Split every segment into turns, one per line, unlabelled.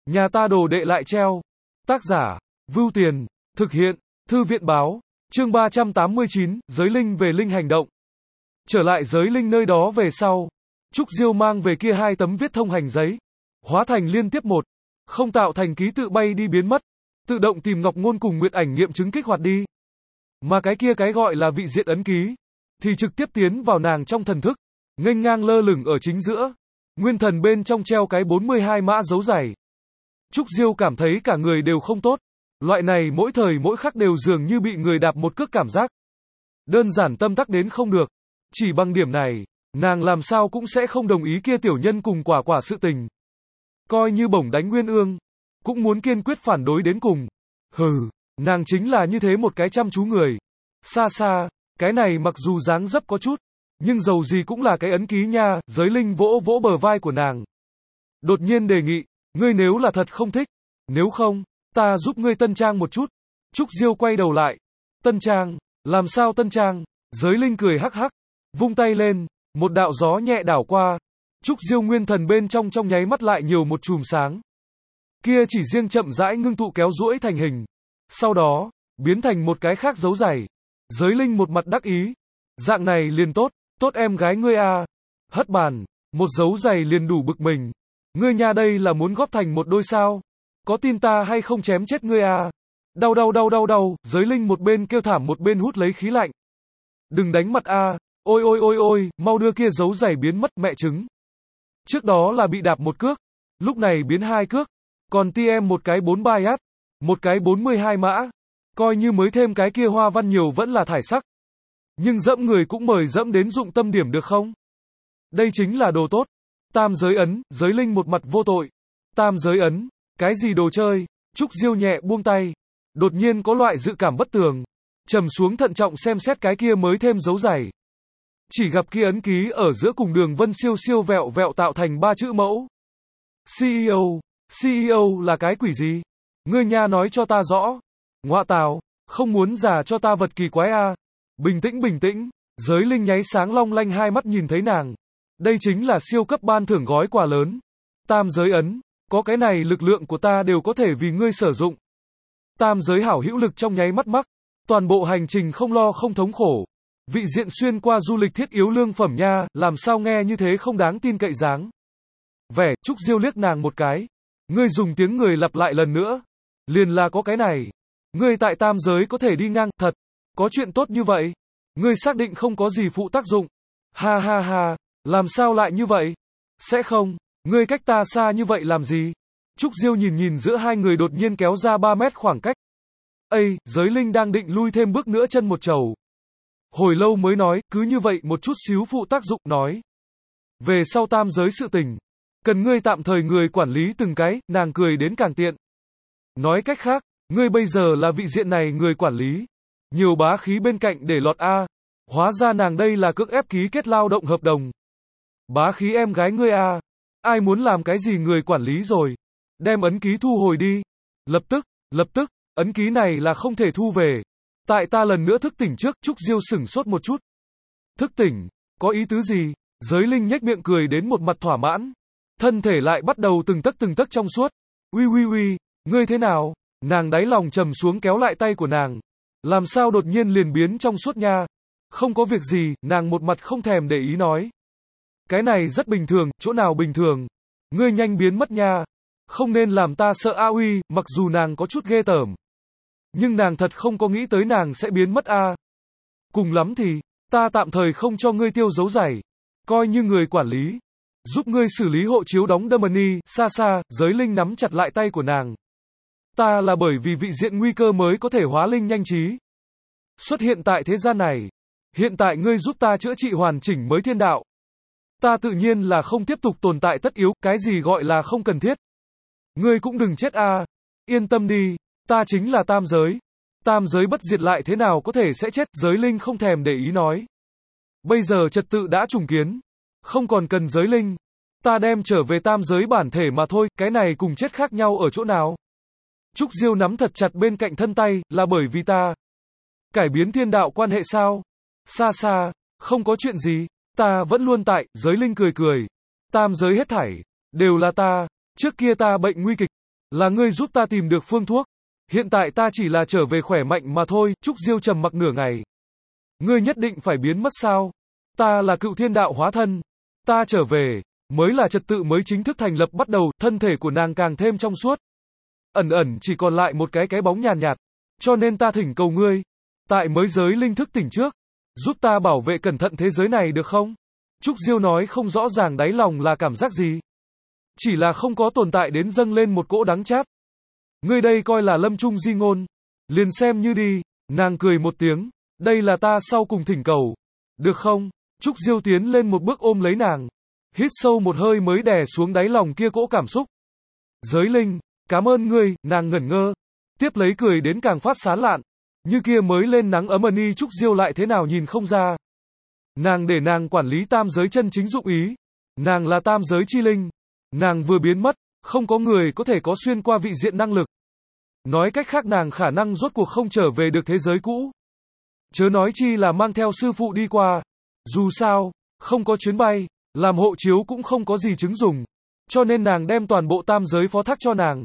Nhà ta đồ đệ lại treo. Tác giả, Vưu Tiền, thực hiện, Thư viện báo, chương 389, giới linh về linh hành động. Trở lại giới linh nơi đó về sau, Trúc Diêu mang về kia 2 tấm viết thông hành giấy, hóa thành liên tiếp một, không tạo thành ký tự bay đi biến mất, tự động tìm Ngọc Ngôn cùng Nguyệt Ảnh nghiệm chứng kích hoạt đi. Mà cái kia cái gọi là vị diện ấn ký, thì trực tiếp tiến vào nàng trong thần thức, nghênh ngang lơ lửng ở chính giữa, nguyên thần bên trong treo cái 42 mã dấu giày. Trúc Diêu cảm thấy cả người đều không tốt, loại này mỗi thời mỗi khắc đều dường như bị người đạp một cước cảm giác. Đơn giản tâm tắc đến không được, chỉ bằng điểm này, nàng làm sao cũng sẽ không đồng ý kia tiểu nhân cùng quả quả sự tình. Coi như bổng đánh Nguyên Ương, cũng muốn kiên quyết phản đối đến cùng. Hừ, nàng chính là như thế một cái chăm chú người. Xa xa, cái này mặc dù dáng dấp có chút, nhưng dầu gì cũng là cái ấn ký nha, giới linh vỗ vỗ bờ vai của nàng. Đột nhiên đề nghị, ngươi nếu là thật không thích, nếu không, ta giúp ngươi tân trang một chút. Trúc Diêu quay đầu lại. Tân trang, làm sao tân trang? Giới linh cười hắc hắc, vung tay lên, một đạo gió nhẹ đảo qua. Trúc Diêu nguyên thần bên trong nháy mắt lại nhiều một chùm sáng. Kia chỉ riêng chậm rãi ngưng tụ kéo duỗi thành hình. Sau đó, biến thành một cái khác dấu giày. Giới linh một mặt đắc ý. Dạng này liền tốt, tốt em gái ngươi à. Hất bàn, một dấu giày liền đủ bực mình. Ngươi nha đây là muốn góp thành một đôi sao? Có tin ta hay không chém chết ngươi à? Đau đau đau đau đau, giới linh một bên kêu thảm một bên hút lấy khí lạnh. Đừng đánh mặt a, ôi ôi ôi ôi, mau đưa kia dấu giày biến mất mẹ trứng. Trước đó là bị đạp một cước, lúc này biến 2 cước, còn ti em một cái 43 át, một cái 42 mã, coi như mới thêm cái kia hoa văn nhiều vẫn là thải sắc. Nhưng dẫm người cũng mời dẫm đến dụng tâm điểm được không? Đây chính là đồ tốt. Tam giới ấn, giới linh một mặt vô tội. Tam giới ấn, cái gì đồ chơi? Trúc Diêu nhẹ buông tay, đột nhiên có loại dự cảm bất tường, trầm xuống thận trọng xem xét cái kia mới thêm dấu giày. Chỉ gặp kia ấn ký ở giữa cùng đường vân siêu siêu vẹo vẹo tạo thành 3 chữ mẫu. CEO là cái quỷ gì? Ngươi nha nói cho ta rõ. Ngọa tào, không muốn giả cho ta vật kỳ quái à? Bình tĩnh, giới linh nháy sáng long lanh hai mắt nhìn thấy nàng. Đây chính là siêu cấp ban thưởng gói quà lớn. Tam giới ấn, có cái này lực lượng của ta đều có thể vì ngươi sử dụng. Tam giới hảo hữu lực trong nháy mắt mắc, toàn bộ hành trình không lo không thống khổ. Vị diện xuyên qua du lịch thiết yếu lương phẩm nha, làm sao nghe như thế không đáng tin cậy dáng. Vẻ, Trúc Diêu liếc nàng một cái. Ngươi dùng tiếng người lặp lại lần nữa. Liền là có cái này. Ngươi tại tam giới có thể đi ngang, thật. Có chuyện tốt như vậy. Ngươi xác định không có gì phụ tác dụng. Ha ha ha, làm sao lại như vậy? Sẽ không, ngươi cách ta xa như vậy làm gì? Trúc Diêu nhìn giữa hai người đột nhiên kéo ra 3 mét khoảng cách. Ây, giới linh đang định lui thêm bước nữa chân một trầu. Hồi lâu mới nói, cứ như vậy một chút xíu phụ tác dụng, nói. Về sau tam giới sự tình, cần ngươi tạm thời người quản lý từng cái, nàng cười đến càng tiện. Nói cách khác, ngươi bây giờ là vị diện này người quản lý. Nhiều bá khí bên cạnh để lọt a. Hóa ra nàng đây là cưỡng ép ký kết lao động hợp đồng. Bá khí em gái ngươi a. Ai muốn làm cái gì người quản lý rồi? Đem ấn ký thu hồi đi. Lập tức, ấn ký này là không thể thu về. Tại ta lần nữa thức tỉnh trước, Trúc Diêu sửng sốt một chút. Thức tỉnh, có ý tứ gì? Giới linh nhếch miệng cười đến một mặt thỏa mãn. Thân thể lại bắt đầu từng tấc trong suốt. Uy, ngươi thế nào? Nàng đáy lòng trầm xuống kéo lại tay của nàng. Làm sao đột nhiên liền biến trong suốt nha? Không có việc gì, nàng một mặt không thèm để ý nói. Cái này rất bình thường, chỗ nào bình thường? Ngươi nhanh biến mất nha. Không nên làm ta sợ a uy, mặc dù nàng có chút ghê tởm. Nhưng nàng thật không có nghĩ tới nàng sẽ biến mất a. Cùng lắm thì, ta tạm thời không cho ngươi tiêu dấu giày. Coi như người quản lý. Giúp ngươi xử lý hộ chiếu đóng Germany, xa, giới linh nắm chặt lại tay của nàng. Ta là bởi vì vị diện nguy cơ mới có thể hóa linh nhanh trí. Xuất hiện tại thế gian này. Hiện tại ngươi giúp ta chữa trị hoàn chỉnh mới thiên đạo. Ta tự nhiên là không tiếp tục tồn tại tất yếu, cái gì gọi là không cần thiết. Ngươi cũng đừng chết a. Yên tâm đi, ta chính là tam giới. Tam giới bất diệt lại thế nào có thể sẽ chết, giới linh không thèm để ý nói. Bây giờ trật tự đã trùng kiến. Không còn cần giới linh. Ta đem trở về tam giới bản thể mà thôi, cái này cùng chết khác nhau ở chỗ nào? Trúc Diêu nắm thật chặt bên cạnh thân tay, là bởi vì ta cải biến thiên đạo quan hệ sao? Xa, không có chuyện gì, ta vẫn luôn tại, giới linh cười. Tam giới hết thảy đều là ta, trước kia ta bệnh nguy kịch, Là ngươi giúp ta tìm được phương thuốc. Hiện tại ta chỉ là trở về khỏe mạnh mà thôi. Trúc Diêu trầm mặc nửa ngày. Ngươi nhất định phải biến mất sao? Ta là cựu thiên đạo hóa thân. Ta trở về, mới là trật tự mới chính thức thành lập bắt đầu. Thân thể của nàng càng thêm trong suốt. Ẩn ẩn chỉ còn lại một cái bóng nhàn nhạt. Cho nên ta thỉnh cầu ngươi. Tại mới giới linh thức tỉnh trước. Giúp ta bảo vệ cẩn thận thế giới này được không? Trúc Diêu nói không rõ ràng đáy lòng là cảm giác gì. Chỉ là không có tồn tại đến dâng lên một cỗ đắng chát. Ngươi đây coi là lâm trung di ngôn. Liền xem như đi. Nàng cười một tiếng. Đây là ta sau cùng thỉnh cầu. Được không? Trúc Diêu tiến lên một bước ôm lấy nàng. Hít sâu một hơi mới đè xuống đáy lòng kia cỗ cảm xúc. Giới linh, cảm ơn ngươi, nàng ngẩn ngơ. Tiếp lấy cười đến càng phát sán lạn. Như kia mới lên nắng ấm ân Trúc Diêu lại thế nào nhìn không ra. Nàng để nàng quản lý tam giới chân chính dụng ý. Nàng là tam giới chi linh. Nàng vừa biến mất, không có người có thể có xuyên qua vị diện năng lực. Nói cách khác nàng khả năng rốt cuộc không trở về được thế giới cũ. Chớ nói chi là mang theo sư phụ đi qua. Dù sao, không có chuyến bay, làm hộ chiếu cũng không có gì chứng dùng. Cho nên nàng đem toàn bộ tam giới phó thác cho nàng.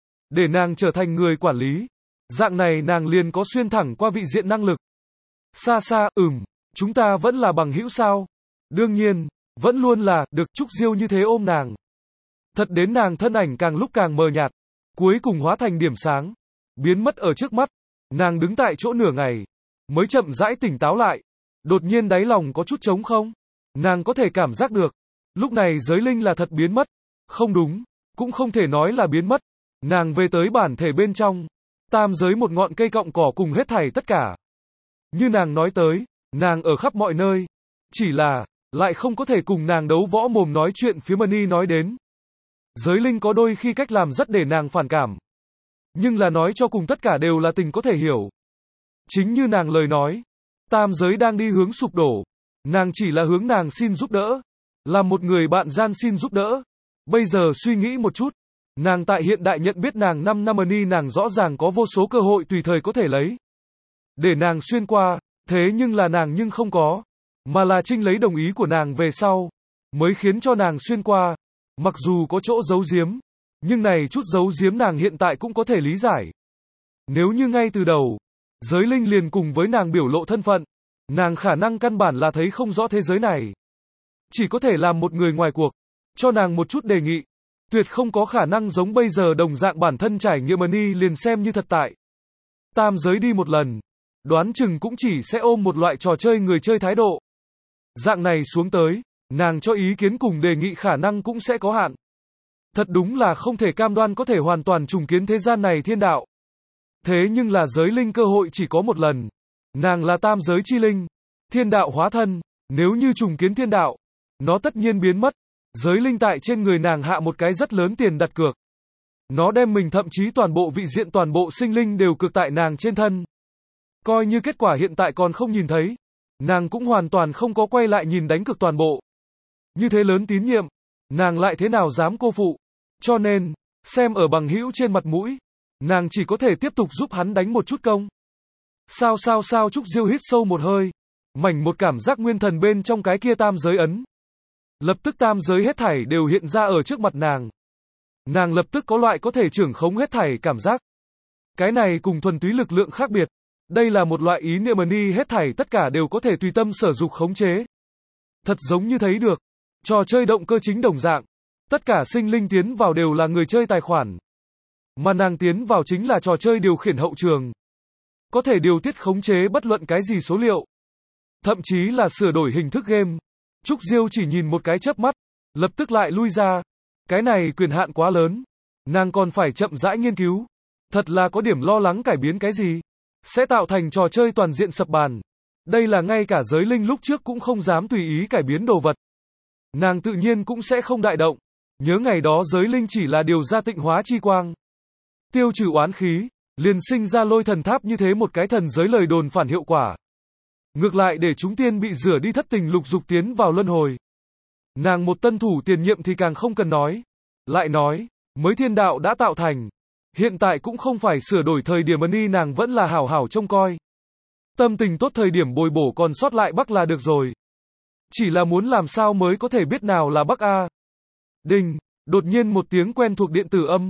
Để nàng trở thành người quản lý. Dạng này nàng liền có xuyên thẳng qua vị diện năng lực. Xa xa, chúng ta vẫn là bằng hữu sao? Đương nhiên, vẫn luôn là, được. Trúc Diêu như thế ôm nàng. Thật đến nàng thân ảnh càng lúc càng mờ nhạt. Cuối cùng hóa thành điểm sáng. Biến mất ở trước mắt. Nàng đứng tại chỗ nửa ngày. Mới chậm rãi tỉnh táo lại. Đột nhiên đáy lòng có chút trống không. Nàng có thể cảm giác được. Lúc này giới linh là thật biến mất. Không đúng. Cũng không thể nói là biến mất. Nàng về tới bản thể bên trong. Tam giới một ngọn cây cọng cỏ cùng hết thảy tất cả. Như nàng nói tới. Nàng ở khắp mọi nơi. Chỉ là, lại không có thể cùng nàng đấu võ mồm nói chuyện phía Mani nói đến. Giới linh có đôi khi cách làm rất để nàng phản cảm. Nhưng là nói cho cùng tất cả đều là tình có thể hiểu. Chính như nàng lời nói. Tam giới đang đi hướng sụp đổ. Nàng chỉ là hướng nàng xin giúp đỡ. Là một người bạn gian xin giúp đỡ. Bây giờ suy nghĩ một chút. Nàng tại hiện đại nhận biết nàng 5 năm Mani nàng rõ ràng có vô số cơ hội tùy thời có thể lấy. Để nàng xuyên qua. Thế nhưng là nàng nhưng không có. Mà là Trinh lấy đồng ý của nàng về sau. Mới khiến cho nàng xuyên qua. Mặc dù có chỗ giấu giếm. Nhưng này chút giấu giếm nàng hiện tại cũng có thể lý giải. Nếu như ngay từ đầu. Giới linh liền cùng với nàng biểu lộ thân phận. Nàng khả năng căn bản là thấy không rõ thế giới này. Chỉ có thể làm một người ngoài cuộc. Cho nàng một chút đề nghị. Tuyệt không có khả năng giống bây giờ đồng dạng bản thân trải nghiệm Mani liền xem như thật tại. Tam giới đi một lần. Đoán chừng cũng chỉ sẽ ôm một loại trò chơi người chơi thái độ. Dạng này xuống tới. Nàng cho ý kiến cùng đề nghị khả năng cũng sẽ có hạn. Thật đúng là không thể cam đoan có thể hoàn toàn trùng kiến thế gian này thiên đạo. Thế nhưng là giới linh cơ hội chỉ có một lần. Nàng là tam giới chi linh. Thiên đạo hóa thân. Nếu như trùng kiến thiên đạo. Nó tất nhiên biến mất. Giới linh tại trên người nàng hạ một cái rất lớn tiền đặt cược. Nó đem mình thậm chí toàn bộ vị diện toàn bộ sinh linh đều cược tại nàng trên thân. Coi như kết quả hiện tại còn không nhìn thấy. Nàng cũng hoàn toàn không có quay lại nhìn đánh cược toàn bộ. Như thế lớn tín nhiệm. Nàng lại thế nào dám cô phụ. Cho nên, xem ở bằng hữu trên mặt mũi. Nàng chỉ có thể tiếp tục giúp hắn đánh một chút công. Sao Trúc Diêu hít sâu một hơi. Mảnh một cảm giác nguyên thần bên trong cái kia tam giới ấn. Lập tức tam giới hết thảy đều hiện ra ở trước mặt nàng. Nàng lập tức có loại có thể trưởng khống hết thảy cảm giác. Cái này cùng thuần túy lực lượng khác biệt. Đây là một loại ý niệm Mani hết thảy tất cả đều có thể tùy tâm sở dục khống chế. Thật giống như thấy được. Trò chơi động cơ chính đồng dạng. Tất cả sinh linh tiến vào đều là người chơi tài khoản. Mà nàng tiến vào chính là trò chơi điều khiển hậu trường. Có thể điều tiết khống chế bất luận cái gì số liệu. Thậm chí là sửa đổi hình thức game. Trúc Diêu chỉ nhìn một cái chớp mắt. Lập tức lại lui ra. Cái này quyền hạn quá lớn. Nàng còn phải chậm rãi nghiên cứu. Thật là có điểm lo lắng cải biến cái gì. Sẽ tạo thành trò chơi toàn diện sập bàn. Đây là ngay cả giới linh lúc trước cũng không dám tùy ý cải biến đồ vật. Nàng tự nhiên cũng sẽ không đại động. Nhớ ngày đó giới linh chỉ là điều ra tịnh hóa chi quang. Tiêu trừ oán khí. Liền sinh ra lôi thần tháp như thế một cái thần giới lời đồn phản hiệu quả. Ngược lại để chúng tiên bị rửa đi thất tình lục dục tiến vào luân hồi. Nàng một tân thủ tiền nhiệm thì càng không cần nói. Lại nói, mới thiên đạo đã tạo thành. Hiện tại cũng không phải sửa đổi thời điểm Mani nàng vẫn là hảo hảo trông coi. Tâm tình tốt thời điểm bồi bổ còn sót lại Bắc là được rồi. Chỉ là muốn làm sao mới có thể biết nào là Bắc a. Đinh, đột nhiên một tiếng quen thuộc điện tử âm.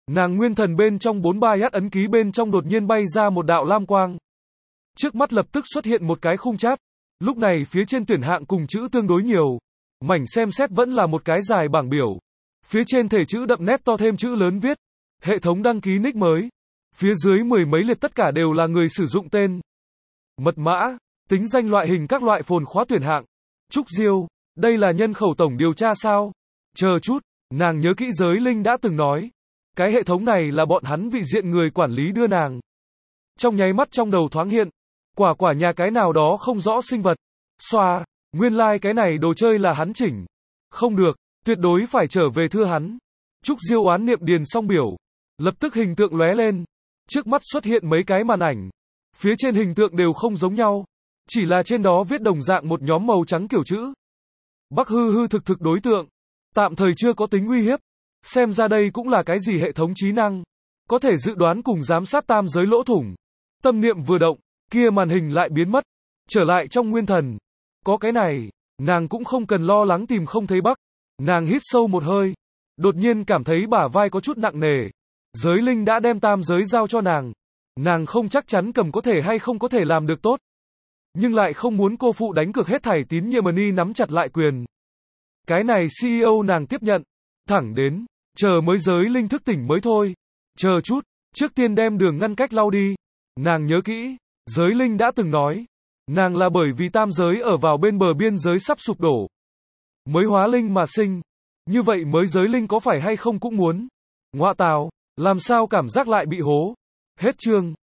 Nàng nguyên thần bên trong 43 yat ấn ký bên trong đột nhiên bay ra một đạo lam quang. Trước mắt lập tức xuất hiện một cái khung chat. Lúc này phía trên tuyển hạng cùng chữ tương đối nhiều. Mảnh xem xét vẫn là một cái dài bảng biểu. Phía trên thể chữ đậm nét to thêm chữ lớn viết. Hệ thống đăng ký nick mới. Phía dưới mười mấy liệt tất cả đều là người sử dụng tên. Mật mã, tính danh loại hình các loại phồn khóa tuyển hạng. Trúc Diêu, đây là nhân khẩu tổng điều tra sao? Chờ chút, nàng nhớ kỹ giới linh đã từng nói. Cái hệ thống này là bọn hắn vị diện người quản lý đưa nàng. Trong nháy mắt trong đầu thoáng hiện. Quả nhà cái nào đó không rõ sinh vật. Xoa, nguyên lai cái này đồ chơi là hắn chỉnh. Không được, tuyệt đối phải trở về thưa hắn. Trúc Diêu oán niệm điền xong biểu. Lập tức hình tượng lóe lên. Trước mắt xuất hiện mấy cái màn ảnh. Phía trên hình tượng đều không giống nhau. Chỉ là trên đó viết đồng dạng một nhóm màu trắng kiểu chữ. Bắc hư hư thực thực đối tượng. Tạm thời chưa có tính uy hiếp. Xem ra đây cũng là cái gì hệ thống trí năng. Có thể dự đoán cùng giám sát tam giới lỗ thủng. Tâm niệm vừa động, kia màn hình lại biến mất. Trở lại trong nguyên thần. Có cái này, nàng cũng không cần lo lắng tìm không thấy Bắc. Nàng hít sâu một hơi. Đột nhiên cảm thấy bả vai có chút nặng nề. Giới linh đã đem tam giới giao cho nàng. Nàng không chắc chắn cầm có thể hay không có thể làm được tốt. Nhưng lại không muốn cô phụ đánh cược hết thảy tín nhiệm ni nắm chặt lại quyền. Cái này CEO nàng tiếp nhận. Thẳng đến, chờ mới giới linh thức tỉnh mới thôi. Chờ chút, trước tiên đem đường ngăn cách lau đi. Nàng nhớ kỹ, giới linh đã từng nói. Nàng là bởi vì tam giới ở vào bên bờ biên giới sắp sụp đổ. Mới hóa linh mà sinh. Như vậy mới giới linh có phải hay không cũng muốn. Ngoạ tào, làm sao cảm giác lại bị hố. Hết chương.